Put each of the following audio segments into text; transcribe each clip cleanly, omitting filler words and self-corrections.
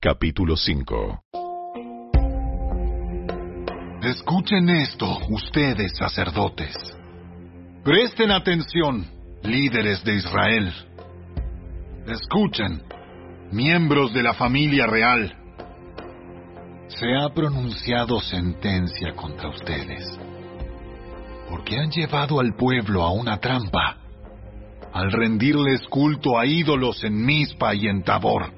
Capítulo 5. Escuchen esto, ustedes sacerdotes. Presten atención, líderes de Israel. Escuchen, miembros de la familia real. Se ha pronunciado sentencia contra ustedes, porque han llevado al pueblo a una trampa, al rendirles culto a ídolos en Mizpa y en Tabor.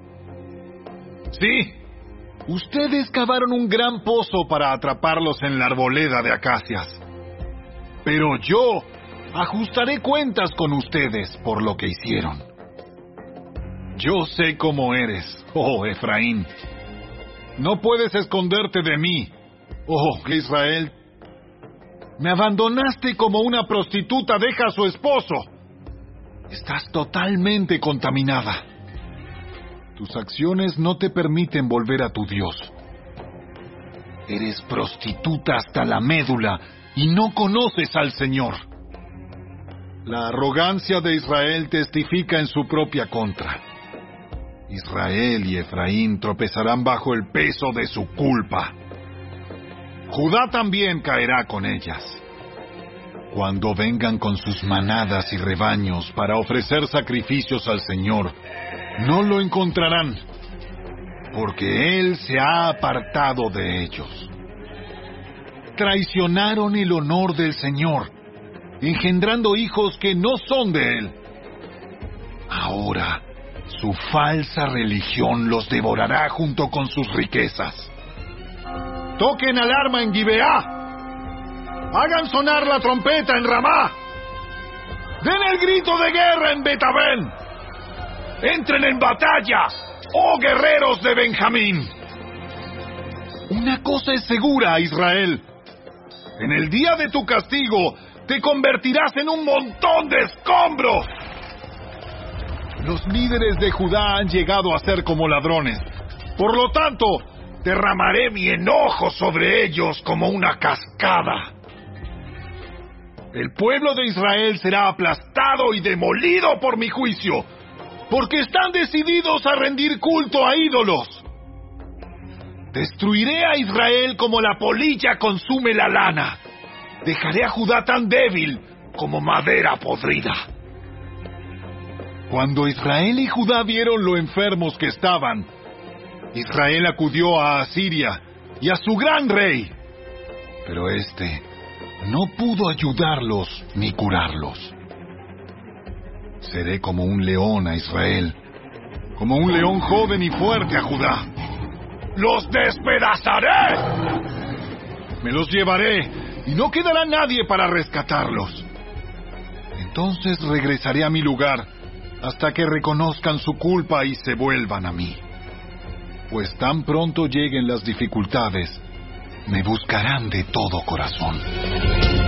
Sí, ustedes cavaron un gran pozo para atraparlos en la arboleda de acacias. Pero yo ajustaré cuentas con ustedes por lo que hicieron. Yo sé cómo eres, oh Efraín. No puedes esconderte de mí, oh Israel. Me abandonaste como una prostituta deja a su esposo. Estás totalmente contaminada. Tus acciones no te permiten volver a tu Dios. Eres prostituta hasta la médula y no conoces al Señor. La arrogancia de Israel testifica en su propia contra. Israel y Efraín tropezarán bajo el peso de su culpa. Judá también caerá con ellas. Cuando vengan con sus manadas y rebaños para ofrecer sacrificios al Señor, no lo encontrarán, porque Él se ha apartado de ellos. Traicionaron el honor del Señor, engendrando hijos que no son de Él. Ahora, su falsa religión los devorará junto con sus riquezas. ¡Toquen alarma en Gibeá! ¡Hagan sonar la trompeta en Ramá! ¡Den el grito de guerra en Betabén! ¡Entren en batalla, oh guerreros de Benjamín! Una cosa es segura, Israel. En el día de tu castigo, te convertirás en un montón de escombros. Los líderes de Judá han llegado a ser como ladrones. Por lo tanto, derramaré mi enojo sobre ellos como una cascada. El pueblo de Israel será aplastado y demolido por mi juicio, porque están decididos a rendir culto a ídolos. Destruiré a Israel como la polilla consume la lana. Dejaré a Judá tan débil como madera podrida. Cuando Israel y Judá vieron lo enfermos que estaban, Israel acudió a Asiria y a su gran rey, pero éste no pudo ayudarlos ni curarlos. Seré como un león a Israel, como un león joven y fuerte a Judá. ¡Los despedazaré! Me los llevaré y no quedará nadie para rescatarlos. Entonces regresaré a mi lugar hasta que reconozcan su culpa y se vuelvan a mí. Pues tan pronto lleguen las dificultades, me buscarán de todo corazón.